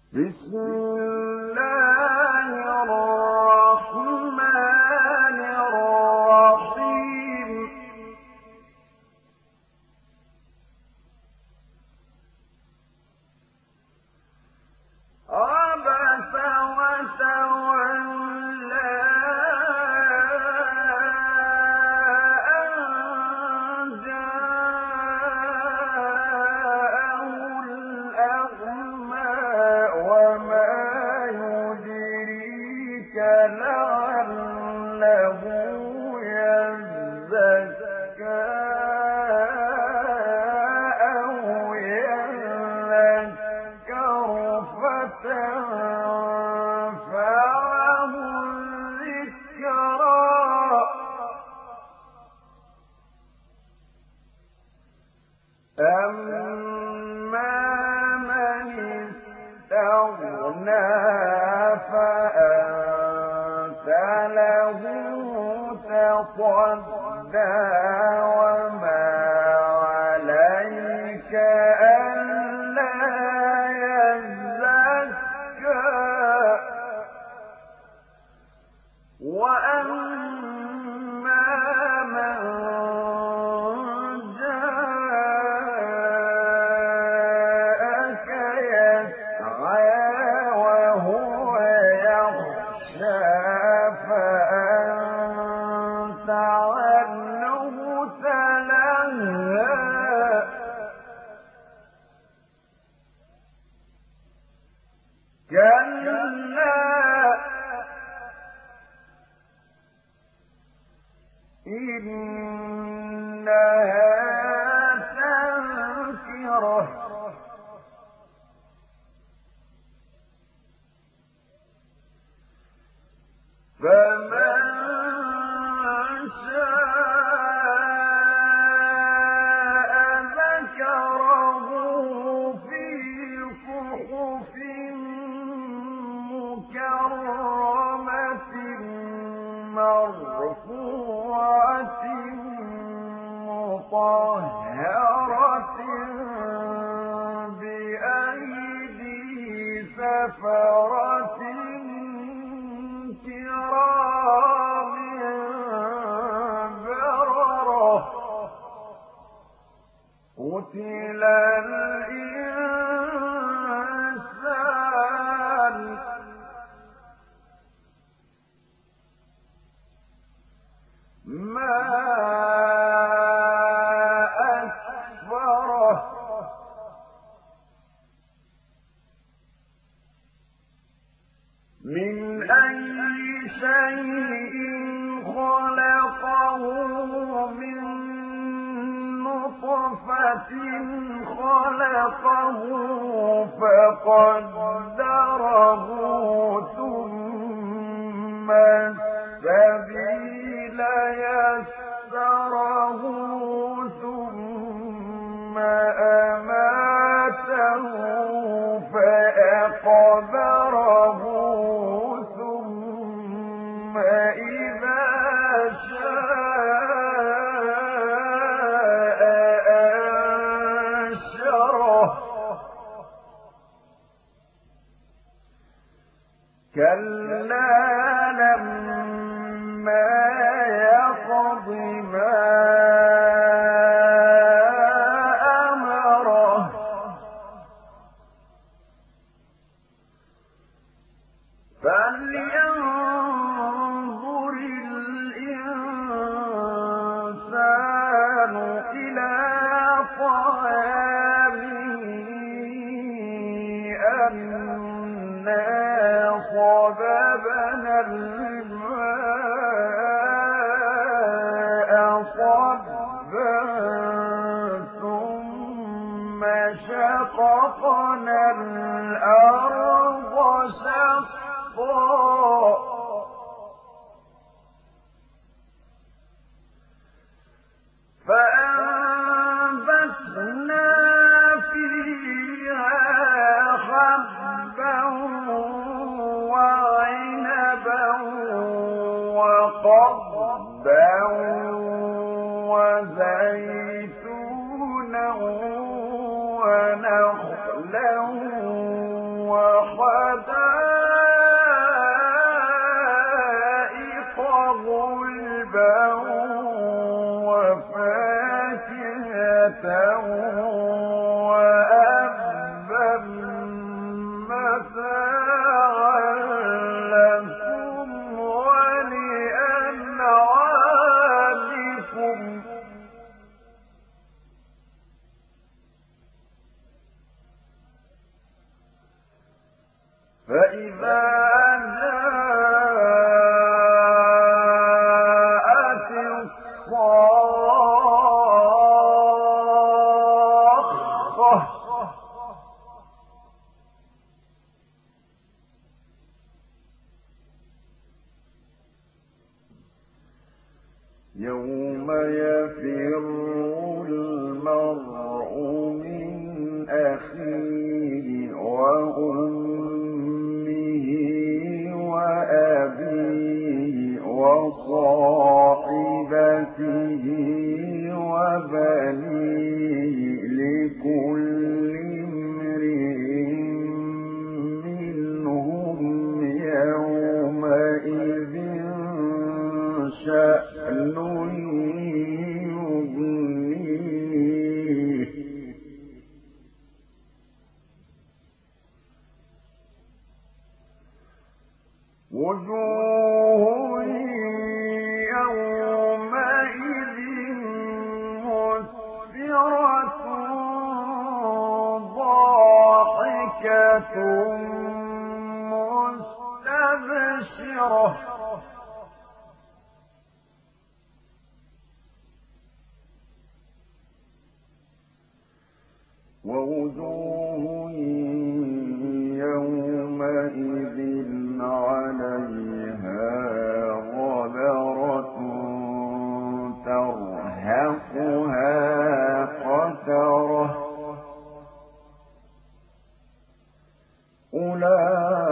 بسم الله الرحمن الرحيم عبس وتولى أن جاءه الأعمى وما يدريك لعله يزكى أو يذكر فتنفعه الذكرى أما من استغنى فأنت له تصدى وما عليك ألا يزكى وأما من جاءك يسعى وهو يخشى فأنت عنه تلهى كلا إنها تذكرة فمن شاء ذكره في صحف مكرمة مرفوعة مطهرة بأيدي سفرة كرام بررة قتل الإنسان ما أكفره من أي شيء خلقه من نطفة خلقه فقدره ثم السبيل يسره ثم أماته فأقبره ثم إذا شاء أنشره كلا لما يقض ما أمره فلينظر الإنسان إلى طعامه أنا صببنا الماء صبا ثم شققنا الأرض شقا فأنبتنا فيها حبا وعنبا وقضبا وزيتونا ونخلا وحدائق غلبا وفاكهة وأبا متاعا لكم ولأنعامكم فإذا جاءت الصاخة يوم يفر المرء من أخيه وأمه وأبيه وصاحبته وبنيه لكل امرئ منهم يومئذ شأن يغنيه وجوه يومئذ مسفرة ضاحكة مستبشرة ووجوه يومئذ عليها غبرة ترهقها قترة أولئك